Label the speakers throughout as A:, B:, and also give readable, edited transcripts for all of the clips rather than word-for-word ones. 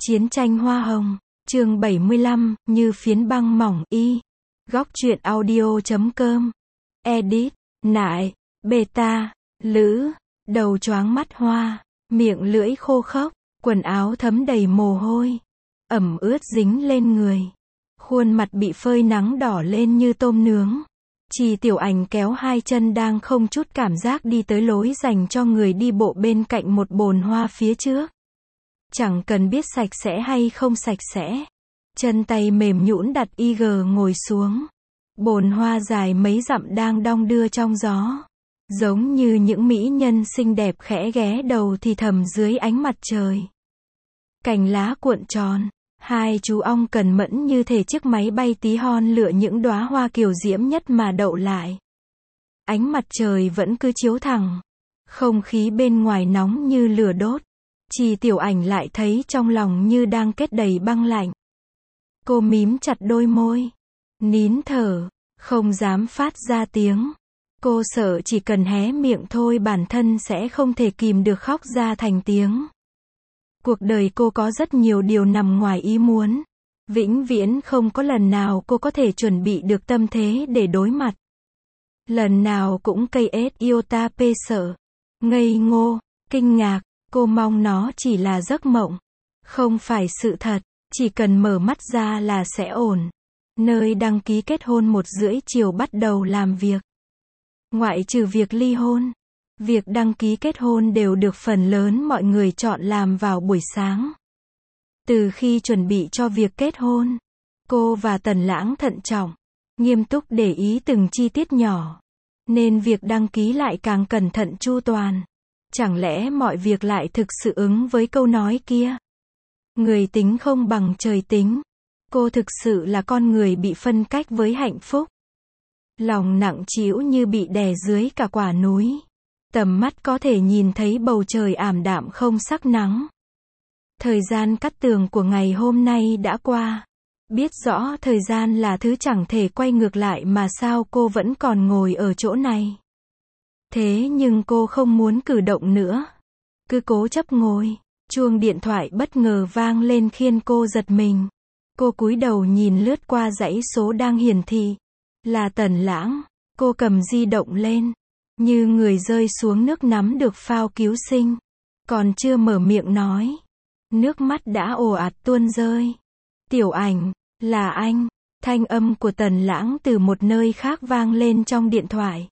A: Chiến tranh hoa hồng, chương 75, như phiến băng mỏng y. Góc truyện audio.com. Edit, nại, beta, lữ, đầu choáng mắt hoa, miệng lưỡi khô khốc, quần áo thấm đầy mồ hôi, ẩm ướt dính lên người. Khuôn mặt bị phơi nắng đỏ lên như tôm nướng. Trì Tiểu Ảnh kéo hai chân đang không chút cảm giác đi tới lối dành cho người đi bộ bên cạnh một bồn hoa phía trước. Chẳng cần biết sạch sẽ hay không sạch sẽ. Chân tay mềm nhũn đặt IG ngồi xuống. Bồn hoa dài mấy dặm đang đong đưa trong gió. Giống như những mỹ nhân xinh đẹp khẽ ghé đầu thì thầm dưới ánh mặt trời. Cành lá cuộn tròn. Hai chú ong cần mẫn như thể chiếc máy bay tí hon lựa những đóa hoa kiều diễm nhất mà đậu lại. Ánh mặt trời vẫn cứ chiếu thẳng. Không khí bên ngoài nóng như lửa đốt. Trì Tiểu Ảnh lại thấy trong lòng như đang kết đầy băng lạnh. Cô mím chặt đôi môi. Nín thở. Không dám phát ra tiếng. Cô sợ chỉ cần hé miệng thôi bản thân sẽ không thể kìm được khóc ra thành tiếng. Cuộc đời cô có rất nhiều điều nằm ngoài ý muốn. Vĩnh viễn không có lần nào cô có thể chuẩn bị được tâm thế để đối mặt. Lần nào cũng cây ết iota pê sợ. Ngây ngô, kinh ngạc, cô mong nó chỉ là giấc mộng. Không phải sự thật, chỉ cần mở mắt ra là sẽ ổn. Nơi đăng ký kết hôn 1:30 bắt đầu làm việc. Ngoại trừ việc ly hôn. Việc đăng ký kết hôn đều được phần lớn mọi người chọn làm vào buổi sáng. Từ khi chuẩn bị cho việc kết hôn, cô và Tần Lãng thận trọng, nghiêm túc để ý từng chi tiết nhỏ. Nên việc đăng ký lại càng cẩn thận chu toàn. Chẳng lẽ mọi việc lại thực sự ứng với câu nói kia? Người tính không bằng trời tính. Cô thực sự là con người bị phân cách với hạnh phúc. Lòng nặng trĩu như bị đè dưới cả quả núi. Tầm mắt có thể nhìn thấy bầu trời ảm đạm không sắc nắng. Thời gian cắt tường của ngày hôm nay đã qua. Biết rõ thời gian là thứ chẳng thể quay ngược lại mà sao cô vẫn còn ngồi ở chỗ này. Thế nhưng cô không muốn cử động nữa. Cứ cố chấp ngồi. Chuông điện thoại bất ngờ vang lên khiến cô giật mình. Cô cúi đầu nhìn lướt qua dãy số đang hiển thị. Là Tần Lãng. Cô cầm di động lên. Như người rơi xuống nước nắm được phao cứu sinh. Còn chưa mở miệng nói. Nước mắt đã ồ ạt tuôn rơi. Tiểu Ảnh, là anh. Thanh âm của Tần Lãng từ một nơi khác vang lên trong điện thoại.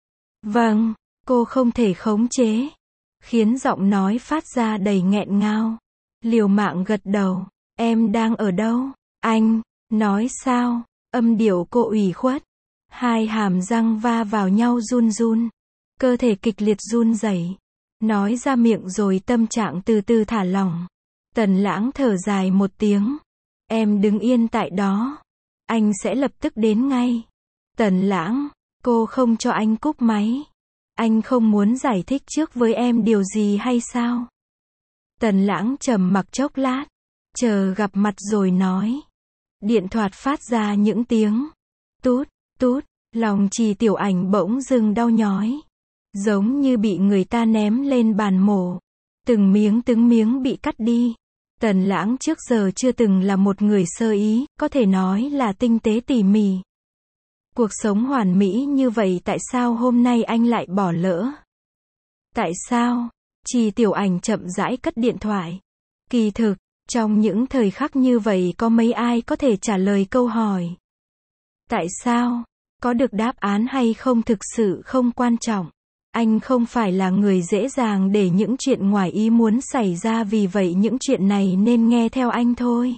A: Vâng, cô không thể khống chế. Khiến giọng nói phát ra đầy nghẹn ngào. Liều mạng gật đầu. Em đang ở đâu? Anh, nói sao? Âm điệu cô ủy khuất. Hai hàm răng va vào nhau run run. Cơ thể kịch liệt run rẩy. Nói ra miệng rồi tâm trạng từ từ thả lỏng. Tần Lãng thở dài một tiếng. Em đứng yên tại đó. Anh sẽ lập tức đến ngay. Tần Lãng, cô không cho anh cúp máy. Anh không muốn giải thích trước với em điều gì hay sao? Tần Lãng trầm mặc chốc lát. Chờ gặp mặt rồi nói. Điện thoại phát ra những tiếng. Tút, tút, lòng Trì Tiểu Ảnh bỗng dưng đau nhói. Giống như bị người ta ném lên bàn mổ. Từng miếng bị cắt đi. Tần Lãng trước giờ chưa từng là một người sơ ý, có thể nói là tinh tế tỉ mỉ. Cuộc sống hoàn mỹ như vậy tại sao hôm nay anh lại bỏ lỡ? Tại sao? Trì Tiểu Ảnh chậm rãi cất điện thoại. Kỳ thực, trong những thời khắc như vậy có mấy ai có thể trả lời câu hỏi. Tại sao? Có được đáp án hay không thực sự không quan trọng. Anh không phải là người dễ dàng để những chuyện ngoài ý muốn xảy ra, vì vậy những chuyện này nên nghe theo anh thôi.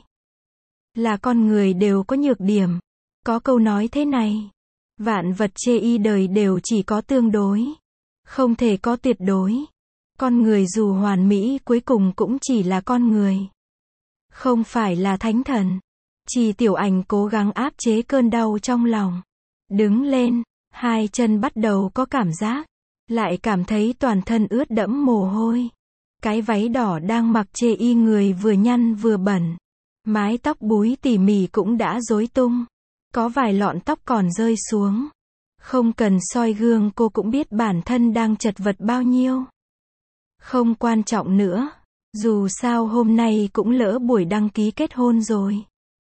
A: Là con người đều có nhược điểm. Có câu nói thế này. Vạn vật chê y đời đều chỉ có tương đối. Không thể có tuyệt đối. Con người dù hoàn mỹ cuối cùng cũng chỉ là con người. Không phải là thánh thần. Trì Tiểu Ảnh cố gắng áp chế cơn đau trong lòng. Đứng lên. Hai chân bắt đầu có cảm giác. Lại cảm thấy toàn thân ướt đẫm mồ hôi. Cái váy đỏ đang mặc chê y người vừa nhăn vừa bẩn. Mái tóc búi tỉ mỉ cũng đã rối tung. Có vài lọn tóc còn rơi xuống. Không cần soi gương cô cũng biết bản thân đang chật vật bao nhiêu. Không quan trọng nữa. Dù sao hôm nay cũng lỡ buổi đăng ký kết hôn rồi.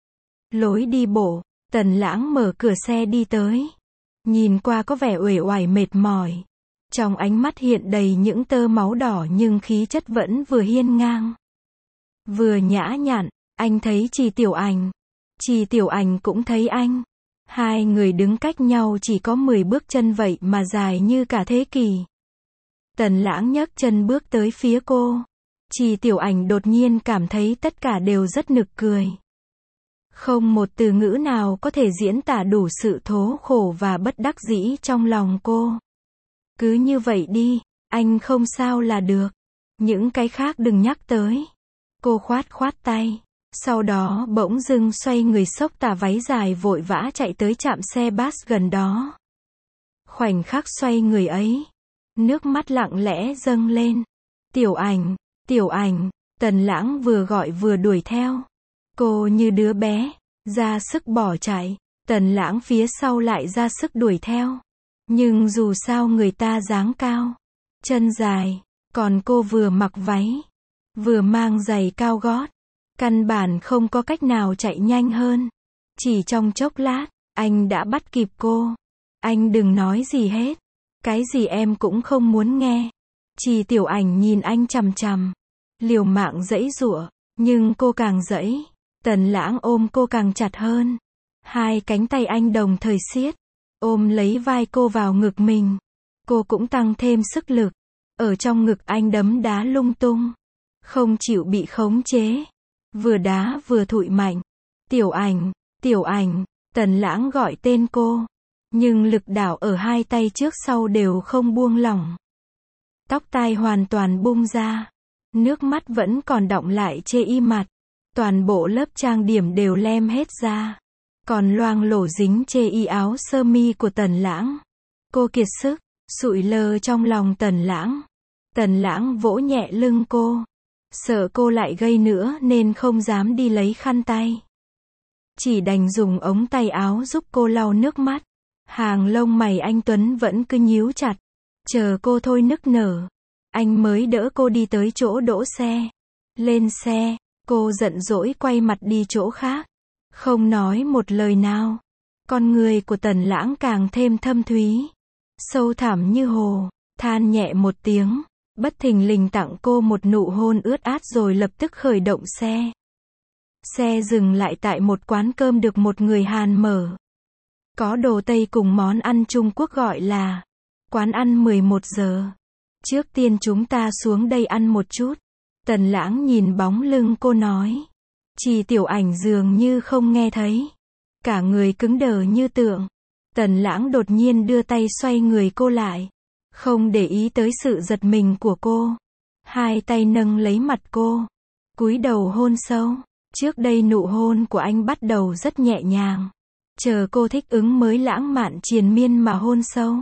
A: Lối đi bộ, Tần Lãng mở cửa xe đi tới. Nhìn qua có vẻ uể oải mệt mỏi. Trong ánh mắt hiện đầy những tơ máu đỏ nhưng khí chất vẫn vừa hiên ngang, vừa nhã nhặn. Anh thấy Trì Tiểu Ảnh. Trì Tiểu Ảnh cũng thấy anh. Hai người đứng cách nhau chỉ có 10 bước chân vậy mà dài như cả thế kỷ. Tần Lãng nhấc chân bước tới phía cô. Trì Tiểu Ảnh đột nhiên cảm thấy tất cả đều rất nực cười. Không một từ ngữ nào có thể diễn tả đủ sự thố khổ và bất đắc dĩ trong lòng cô. Cứ như vậy đi, anh không sao là được. Những cái khác đừng nhắc tới. Cô khoát khoát tay. Sau đó bỗng dưng xoay người xốc tà váy dài vội vã chạy tới trạm xe bus gần đó. Khoảnh khắc xoay người ấy, nước mắt lặng lẽ dâng lên. Tiểu Ảnh, Tiểu Ảnh, Tần Lãng vừa gọi vừa đuổi theo. Cô như đứa bé, ra sức bỏ chạy. Tần Lãng phía sau lại ra sức đuổi theo. Nhưng dù sao người ta dáng cao, chân dài, còn cô vừa mặc váy, vừa mang giày cao gót. Căn bản không có cách nào chạy nhanh hơn. Chỉ trong chốc lát, anh đã bắt kịp cô. Anh đừng nói gì hết. Cái gì em cũng không muốn nghe. Trì Tiểu Ảnh nhìn anh chằm chằm. Liều mạng giãy giụa. Nhưng cô càng giãy, Tần Lãng ôm cô càng chặt hơn. Hai cánh tay anh đồng thời siết, ôm lấy vai cô vào ngực mình. Cô cũng tăng thêm sức lực. Ở trong ngực anh đấm đá lung tung. Không chịu bị khống chế. Vừa đá vừa thụi mạnh. Tiểu Ảnh, Tiểu Ảnh, Tần Lãng gọi tên cô. Nhưng lực đảo ở hai tay trước sau đều không buông lỏng. Tóc tai hoàn toàn bung ra. Nước mắt vẫn còn đọng lại chê y mặt. Toàn bộ lớp trang điểm đều lem hết ra. Còn loang lổ dính chê y áo sơ mi của Tần Lãng. Cô kiệt sức, sụi lơ trong lòng Tần Lãng. Tần Lãng vỗ nhẹ lưng cô. Sợ cô lại gây nữa nên không dám đi lấy khăn tay. Chỉ đành dùng ống tay áo giúp cô lau nước mắt. Hàng lông mày anh Tuấn vẫn cứ nhíu chặt. Chờ cô thôi nức nở. Anh mới đỡ cô đi tới chỗ đỗ xe. Lên xe, cô giận dỗi quay mặt đi chỗ khác. Không nói một lời nào. Con người của Tần Lãng càng thêm thâm thúy. Sâu thẳm như hồ. Than nhẹ một tiếng. Bất thình lình tặng cô một nụ hôn ướt át rồi lập tức khởi động xe. Xe dừng lại tại một quán cơm được một người Hàn mở. Có đồ Tây cùng món ăn Trung Quốc gọi là quán ăn 11 giờ. Trước tiên chúng ta xuống đây ăn một chút. Tần Lãng nhìn bóng lưng cô nói. Trì Tiểu Ảnh dường như không nghe thấy. Cả người cứng đờ như tượng. Tần Lãng đột nhiên đưa tay xoay người cô lại. Không để ý tới sự giật mình của cô. Hai tay nâng lấy mặt cô. Cúi đầu hôn sâu. Trước đây nụ hôn của anh bắt đầu rất nhẹ nhàng. Chờ cô thích ứng mới lãng mạn triền miên mà hôn sâu.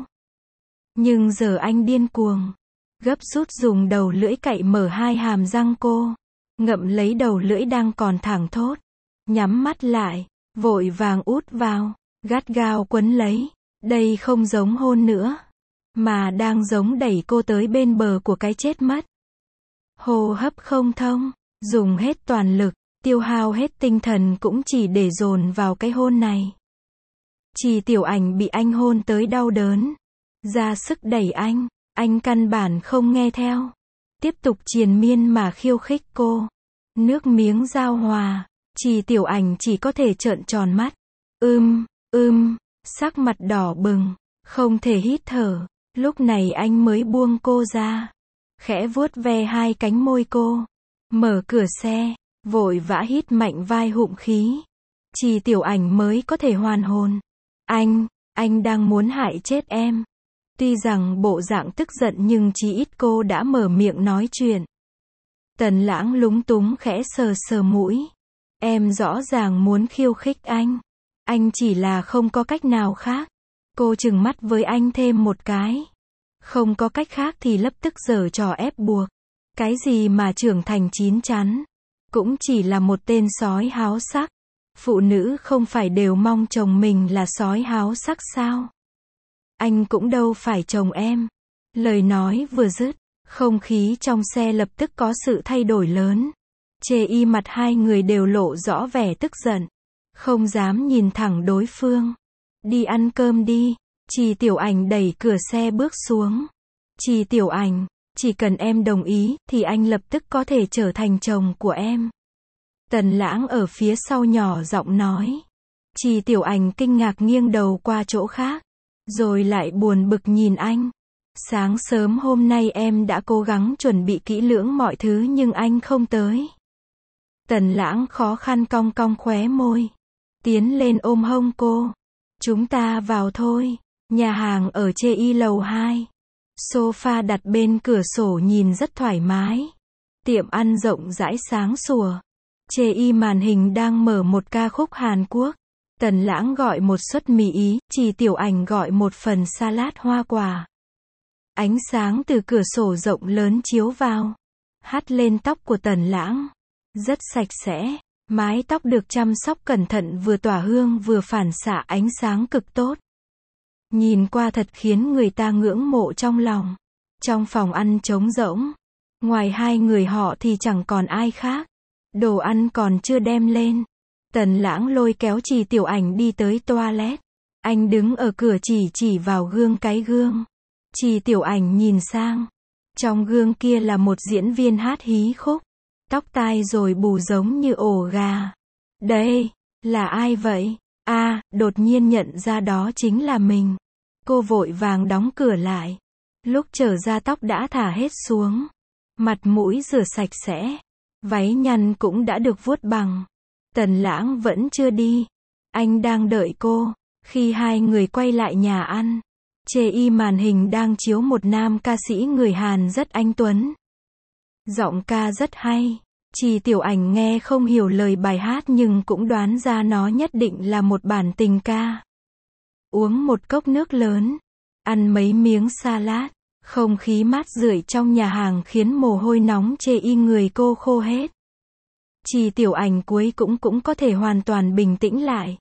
A: Nhưng giờ anh điên cuồng. Gấp rút dùng đầu lưỡi cạy mở hai hàm răng cô. Ngậm lấy đầu lưỡi đang còn thẳng thốt. Nhắm mắt lại. Vội vàng út vào. Gắt gao quấn lấy. Đây không giống hôn nữa. Mà đang giống đẩy cô tới bên bờ của cái chết mất. Hô hấp không thông. Dùng hết toàn lực. Tiêu hao hết tinh thần cũng chỉ để dồn vào cái hôn này. Trì Tiểu Ảnh bị anh hôn tới đau đớn. Ra sức đẩy anh căn bản không nghe theo. Tiếp tục triền miên mà khiêu khích cô. Nước miếng giao hòa. Trì Tiểu Ảnh chỉ có thể trợn tròn mắt. Sắc mặt đỏ bừng. Không thể hít thở. Lúc này anh mới buông cô ra. Khẽ vuốt ve hai cánh môi cô. Mở cửa xe. Vội vã hít mạnh vai hụm khí. Trì Tiểu Ảnh mới có thể hoàn hồn. Anh đang muốn hại chết em. Tuy rằng bộ dạng tức giận nhưng chí ít cô đã mở miệng nói chuyện. Tần Lãng lúng túng khẽ sờ sờ mũi. Em rõ ràng muốn khiêu khích anh. Anh chỉ là không có cách nào khác. Cô trừng mắt với anh thêm một cái. Không có cách khác thì lập tức giở trò ép buộc. Cái gì mà trưởng thành chín chắn. Cũng chỉ là một tên sói háo sắc. Phụ nữ không phải đều mong chồng mình là sói háo sắc sao? Anh cũng đâu phải chồng em. Lời nói vừa dứt, Không khí trong xe lập tức có sự thay đổi lớn. Chê y mặt hai người đều lộ rõ vẻ tức giận. Không dám nhìn thẳng đối phương. Đi ăn cơm đi. Trì Tiểu Ảnh đẩy cửa xe bước xuống. Trì Tiểu Ảnh, chỉ cần em đồng ý, thì anh lập tức có thể trở thành chồng của em. Tần Lãng ở phía sau nhỏ giọng nói. Trì Tiểu Ảnh kinh ngạc nghiêng đầu qua chỗ khác. Rồi lại buồn bực nhìn anh. Sáng sớm hôm nay em đã cố gắng chuẩn bị kỹ lưỡng mọi thứ nhưng anh không tới. Tần Lãng khó khăn cong cong khóe môi. Tiến lên ôm hông cô. Chúng ta vào thôi. Nhà hàng ở Chê Y lầu 2. Sofa đặt bên cửa sổ nhìn rất thoải mái. Tiệm ăn rộng rãi sáng sủa. Chê Y màn hình đang mở một ca khúc Hàn Quốc. Tần Lãng gọi một suất mì Ý, Trì Tiểu Ảnh gọi một phần salad hoa quả. Ánh sáng từ cửa sổ rộng lớn chiếu vào. Hắt lên tóc của Tần Lãng. Rất sạch sẽ. Mái tóc được chăm sóc cẩn thận vừa tỏa hương vừa phản xạ ánh sáng cực tốt. Nhìn qua thật khiến người ta ngưỡng mộ trong lòng. Trong phòng ăn trống rỗng. Ngoài hai người họ thì chẳng còn ai khác. Đồ ăn còn chưa đem lên. Tần Lãng lôi kéo Trì Tiểu Ảnh đi tới toilet. Anh đứng ở cửa chỉ vào gương cái gương. Trì Tiểu Ảnh nhìn sang. Trong gương kia là một diễn viên hát hí khúc. Tóc tai rồi bù giống như ổ gà. Đây, là ai vậy? Đột nhiên nhận ra đó chính là mình. Cô vội vàng đóng cửa lại. Lúc trở ra tóc đã thả hết xuống. Mặt mũi rửa sạch sẽ. Váy nhăn cũng đã được vuốt bằng. Tần Lãng vẫn chưa đi. Anh đang đợi cô. Khi hai người quay lại nhà ăn. Chê Y màn hình đang chiếu một nam ca sĩ người Hàn rất anh tuấn. Giọng ca rất hay. Trì Tiểu Ảnh nghe không hiểu lời bài hát nhưng cũng đoán ra nó nhất định là một bản tình ca. Uống một cốc nước lớn. Ăn mấy miếng salad. Không khí mát rượi trong nhà hàng khiến mồ hôi nóng Chê Y người cô khô hết. Trì Tiểu Ảnh cuối cũng có thể hoàn toàn bình tĩnh lại.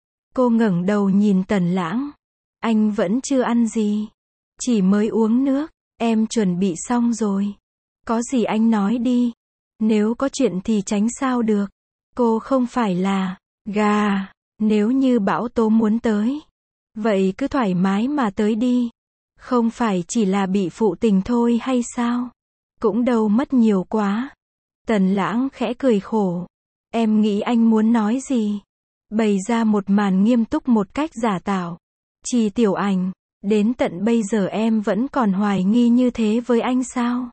A: Cô ngẩng đầu nhìn Tần Lãng. Anh vẫn chưa ăn gì. Chỉ mới uống nước. Em chuẩn bị xong rồi. Có gì anh nói đi. Nếu có chuyện thì tránh sao được. Cô không phải là gà. Nếu như Bão Tố muốn tới. Vậy cứ thoải mái mà tới đi. Không phải chỉ là bị phụ tình thôi hay sao? Cũng đâu mất nhiều quá. Tần Lãng khẽ cười khổ. Em nghĩ anh muốn nói gì? Bày ra một màn nghiêm túc một cách giả tạo. Trì Tiểu Ảnh, đến tận bây giờ em vẫn còn hoài nghi như thế với anh sao?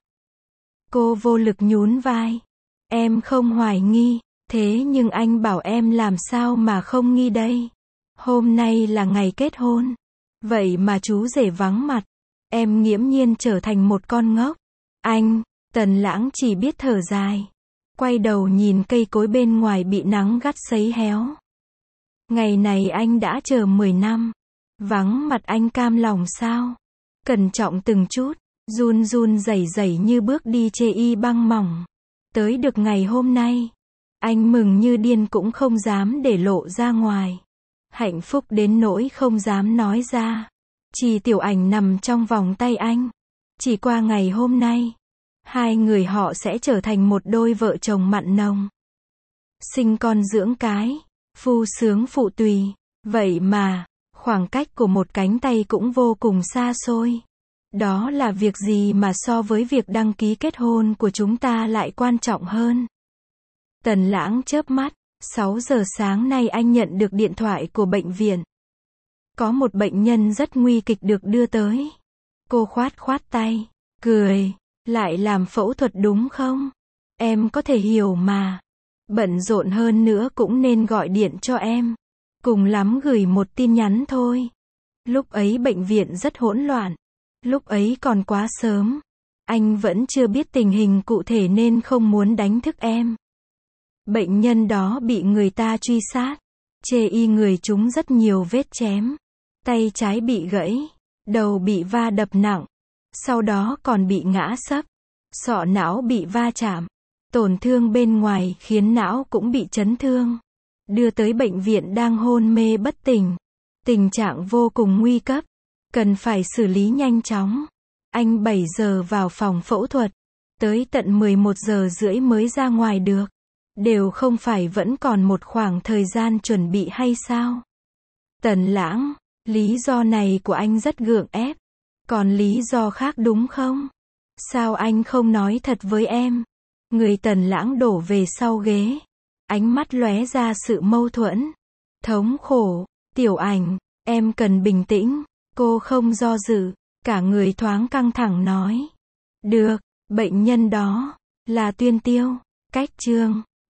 A: Cô vô lực nhún vai. Em không hoài nghi, thế nhưng anh bảo em làm sao mà không nghi đây? Hôm nay là ngày kết hôn. Vậy mà chú rể vắng mặt. Em nghiễm nhiên trở thành một con ngốc. Anh, Tần Lãng chỉ biết thở dài. Quay đầu nhìn cây cối bên ngoài bị nắng gắt sấy héo. Ngày này anh đã chờ 10 năm. Vắng mặt anh cam lòng sao? Cẩn trọng từng chút, run run rẩy rẩy như bước đi Chê Y băng mỏng. Tới được ngày hôm nay, anh mừng như điên cũng không dám để lộ ra ngoài. Hạnh phúc đến nỗi không dám nói ra. Trì Tiểu Ảnh nằm trong vòng tay anh. Chỉ qua ngày hôm nay, hai người họ sẽ trở thành một đôi vợ chồng mặn nồng. Sinh con dưỡng cái, phu sướng phụ tùy. Vậy mà, khoảng cách của một cánh tay cũng vô cùng xa xôi. Đó là việc gì mà so với việc đăng ký kết hôn của chúng ta lại quan trọng hơn? Tần Lãng chớp mắt. 6 giờ sáng nay anh nhận được điện thoại của bệnh viện. Có một bệnh nhân rất nguy kịch được đưa tới. Cô khoát tay, cười. Lại làm phẫu thuật đúng không? Em có thể hiểu mà. Bận rộn hơn nữa cũng nên gọi điện cho em. Cùng lắm gửi một tin nhắn thôi. Lúc ấy bệnh viện rất hỗn loạn. Lúc ấy còn quá sớm. Anh vẫn chưa biết tình hình cụ thể nên không muốn đánh thức em. Bệnh nhân đó bị người ta truy sát. Chê Y người chúng rất nhiều vết chém. Tay trái bị gãy. Đầu bị va đập nặng. Sau đó còn bị ngã sấp. Sọ não bị va chạm. Tổn thương bên ngoài khiến não cũng bị chấn thương. Đưa tới bệnh viện đang hôn mê bất tỉnh. Tình trạng vô cùng nguy cấp. Cần phải xử lý nhanh chóng. Anh 7 giờ vào phòng phẫu thuật, tới tận 11 giờ rưỡi mới ra ngoài được. Đều không phải vẫn còn một khoảng thời gian chuẩn bị hay sao? Tần Lãng, lý do này của anh rất gượng ép. Còn lý do khác đúng không? Sao anh không nói thật với em? Người Tần Lãng đổ về sau ghế. Ánh mắt lóe ra sự mâu thuẫn. Thống khổ, Tiểu Ảnh, em cần bình tĩnh. Cô không do dự, cả người thoáng căng thẳng nói. Được, bệnh nhân đó, là Tuyên Tiêu. Cách chương